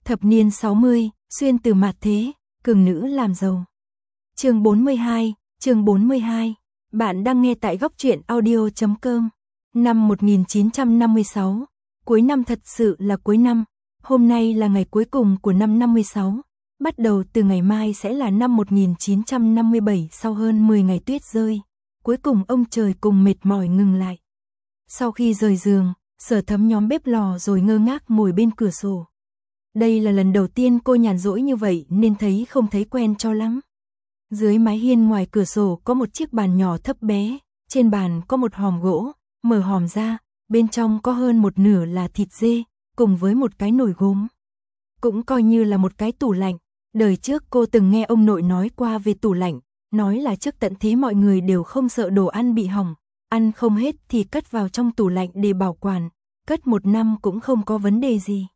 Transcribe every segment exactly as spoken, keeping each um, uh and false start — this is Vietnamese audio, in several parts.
Thập niên sáu mươi, xuyên từ mạt thế, cường nữ làm giàu. Chương bốn mươi hai, chương bốn mươi hai. Bạn đang nghe tại góc truyện audio chấm com. Năm một nghìn chín trăm năm mươi sáu, cuối năm thật sự là cuối năm. Hôm nay là ngày cuối cùng của năm năm mươi sáu. Bắt đầu từ ngày mai sẽ là năm một nghìn chín trăm năm mươi bảy, sau hơn mười ngày tuyết rơi. Cuối cùng ông trời cùng mệt mỏi ngừng lại. Sau khi rời giường, Sở Thấm nhóm bếp lò rồi ngơ ngác ngồi bên cửa sổ. Đây là lần đầu tiên cô nhàn rỗi như vậy nên thấy không thấy quen cho lắm. Dưới mái hiên ngoài cửa sổ có một chiếc bàn nhỏ thấp bé, trên bàn có một hòm gỗ, mở hòm ra, bên trong có hơn một nửa là thịt dê, cùng với một cái nồi gốm. Cũng coi như là một cái tủ lạnh. Đời trước cô từng nghe ông nội nói qua về tủ lạnh, nói là trước tận thế mọi người đều không sợ đồ ăn bị hỏng, ăn không hết thì cất vào trong tủ lạnh để bảo quản, cất một năm cũng không có vấn đề gì.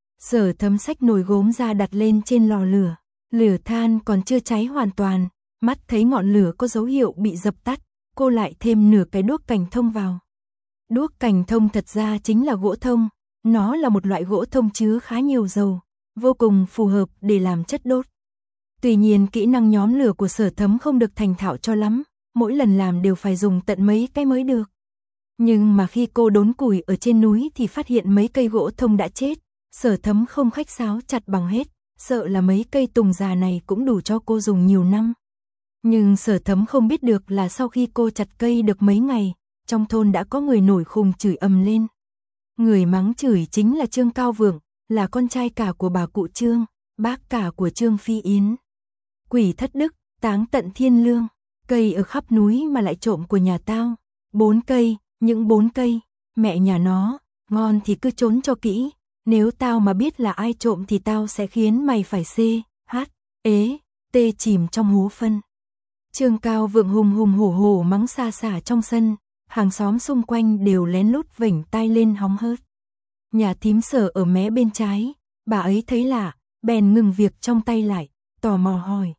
Sở Thấm xách nồi gốm ra đặt lên trên lò lửa, lửa than còn chưa cháy hoàn toàn, mắt thấy ngọn lửa có dấu hiệu bị dập tắt, cô lại thêm nửa cái đuốc cành thông vào. Đuốc cành thông thật ra chính là gỗ thông, nó là một loại gỗ thông chứa khá nhiều dầu, vô cùng phù hợp để làm chất đốt. Tuy nhiên kỹ năng nhóm lửa của Sở Thấm không được thành thạo cho lắm, mỗi lần làm đều phải dùng tận mấy cái mới được. Nhưng mà khi cô đốn củi ở trên núi thì phát hiện mấy cây gỗ thông đã chết, Sở Thấm không khách sáo chặt bằng hết, sợ là mấy cây tùng già này cũng đủ cho cô dùng nhiều năm. Nhưng Sở Thấm không biết được là sau khi cô chặt cây được mấy ngày, trong thôn đã có người nổi khùng chửi ầm lên. Người mắng chửi chính là Trương Cao Vượng, là con trai cả của bà cụ Trương, bác cả của Trương Phi Yến. Quỷ thất đức, táng tận thiên lương, cây ở khắp núi mà lại trộm của nhà tao. Bốn cây, những bốn cây, mẹ nhà nó, ngon thì cứ trốn cho kỹ. Nếu tao mà biết là ai trộm thì tao sẽ khiến mày phải xê, hát, ế, tê chìm trong hố phân. Trương Cao Vượng hùng hùng hổ hổ mắng xa xả trong sân, hàng xóm xung quanh đều lén lút vểnh tai lên hóng hớt. Nhà thím Sở ở mé bên trái, bà ấy thấy lạ, bèn ngừng việc trong tay lại, tò mò hỏi.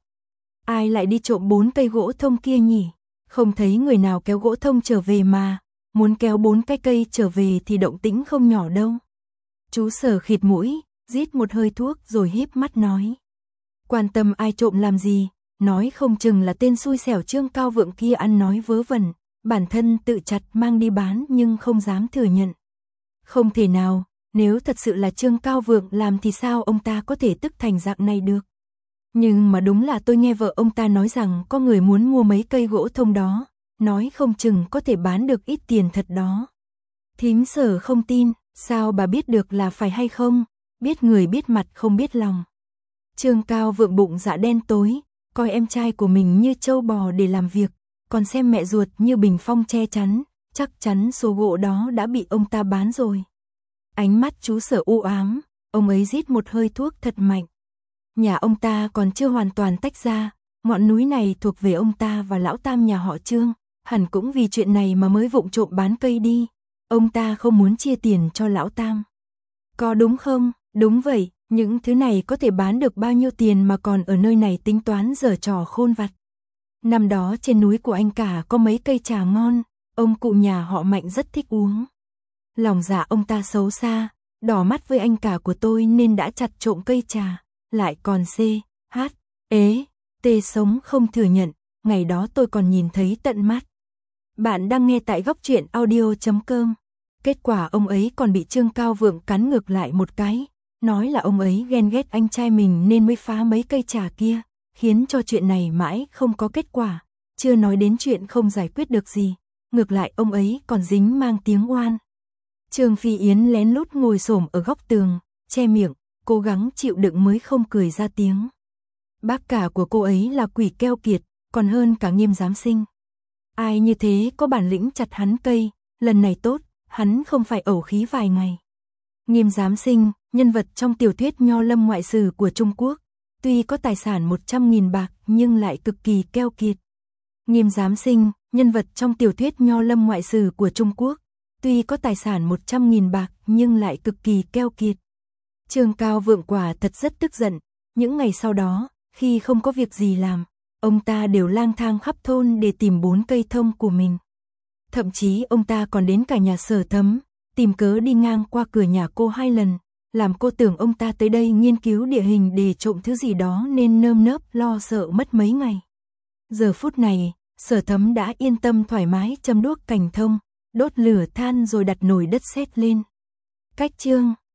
Ai lại đi trộm bốn cây gỗ thông kia nhỉ? Không thấy người nào kéo gỗ thông trở về mà, muốn kéo bốn cái cây trở về thì động tĩnh không nhỏ đâu. Chú Sở khịt mũi, rít một hơi thuốc rồi híp mắt nói. Quan tâm ai trộm làm gì, nói không chừng là tên xui xẻo Trương Cao Vượng kia ăn nói vớ vẩn, bản thân tự chặt mang đi bán nhưng không dám thừa nhận. Không thể nào, nếu thật sự là Trương Cao Vượng làm thì sao ông ta có thể tức thành dạng này được. Nhưng mà đúng là tôi nghe vợ ông ta nói rằng có người muốn mua mấy cây gỗ thông đó, nói không chừng có thể bán được ít tiền thật đó. Thím Sở không tin, sao bà biết được là phải hay không, biết người biết mặt không biết lòng. Trương Cao Vượng bụng dạ đen tối, coi em trai của mình như trâu bò để làm việc, còn xem mẹ ruột như bình phong che chắn, chắc chắn số gỗ đó đã bị ông ta bán rồi. Ánh mắt chú Sở u ám, ông ấy rít một hơi thuốc thật mạnh. Nhà ông ta còn chưa hoàn toàn tách ra, ngọn núi này thuộc về ông ta và lão tam nhà họ Trương, hẳn cũng vì chuyện này mà mới vụng trộm bán cây đi. Ông ta không muốn chia tiền cho lão tam. Có đúng không? Đúng vậy, những thứ này có thể bán được bao nhiêu tiền mà còn ở nơi này tính toán giở trò khôn vặt. Năm đó trên núi của anh cả có mấy cây trà ngon, ông cụ nhà họ Mạnh rất thích uống. Lòng dạ ông ta xấu xa, đỏ mắt với anh cả của tôi nên đã chặt trộm cây trà, lại còn xê, hát, ế, tê sống không thừa nhận, ngày đó tôi còn nhìn thấy tận mắt. Bạn đang nghe tại góc truyện audio chấm com. Kết quả ông ấy còn bị Trương Cao Vượng cắn ngược lại một cái, nói là ông ấy ghen ghét anh trai mình nên mới phá mấy cây trà kia, khiến cho chuyện này mãi không có kết quả, chưa nói đến chuyện không giải quyết được gì, ngược lại ông ấy còn dính mang tiếng oan. Trương Phi Yến lén lút ngồi xổm ở góc tường, che miệng, cố gắng chịu đựng mới không cười ra tiếng. Bác cả của cô ấy là quỷ keo kiệt, còn hơn cả Nghiêm giám sinh. Ai như thế có bản lĩnh chặt hắn cây, lần này tốt, hắn không phải ẩu khí vài ngày. Nghiêm giám sinh, nhân vật trong tiểu thuyết Nho Lâm ngoại sử của Trung Quốc, tuy có tài sản một trăm nghìn bạc nhưng lại cực kỳ keo kiệt. Nghiêm giám sinh, nhân vật trong tiểu thuyết Nho Lâm ngoại sử của Trung Quốc, tuy có tài sản một trăm nghìn bạc nhưng lại cực kỳ keo kiệt. Trương Cao Vượng quả thật rất tức giận, những ngày sau đó, khi không có việc gì làm, ông ta đều lang thang khắp thôn để tìm bốn cây thông của mình. Thậm chí ông ta còn đến cả nhà Sở Thấm, tìm cớ đi ngang qua cửa nhà cô hai lần, làm cô tưởng ông ta tới đây nghiên cứu địa hình để trộm thứ gì đó nên nơm nớp lo sợ mất mấy ngày. Giờ phút này, Sở Thấm đã yên tâm thoải mái châm đuốc cành thông, đốt lửa than rồi đặt nồi đất sét lên. Cách chương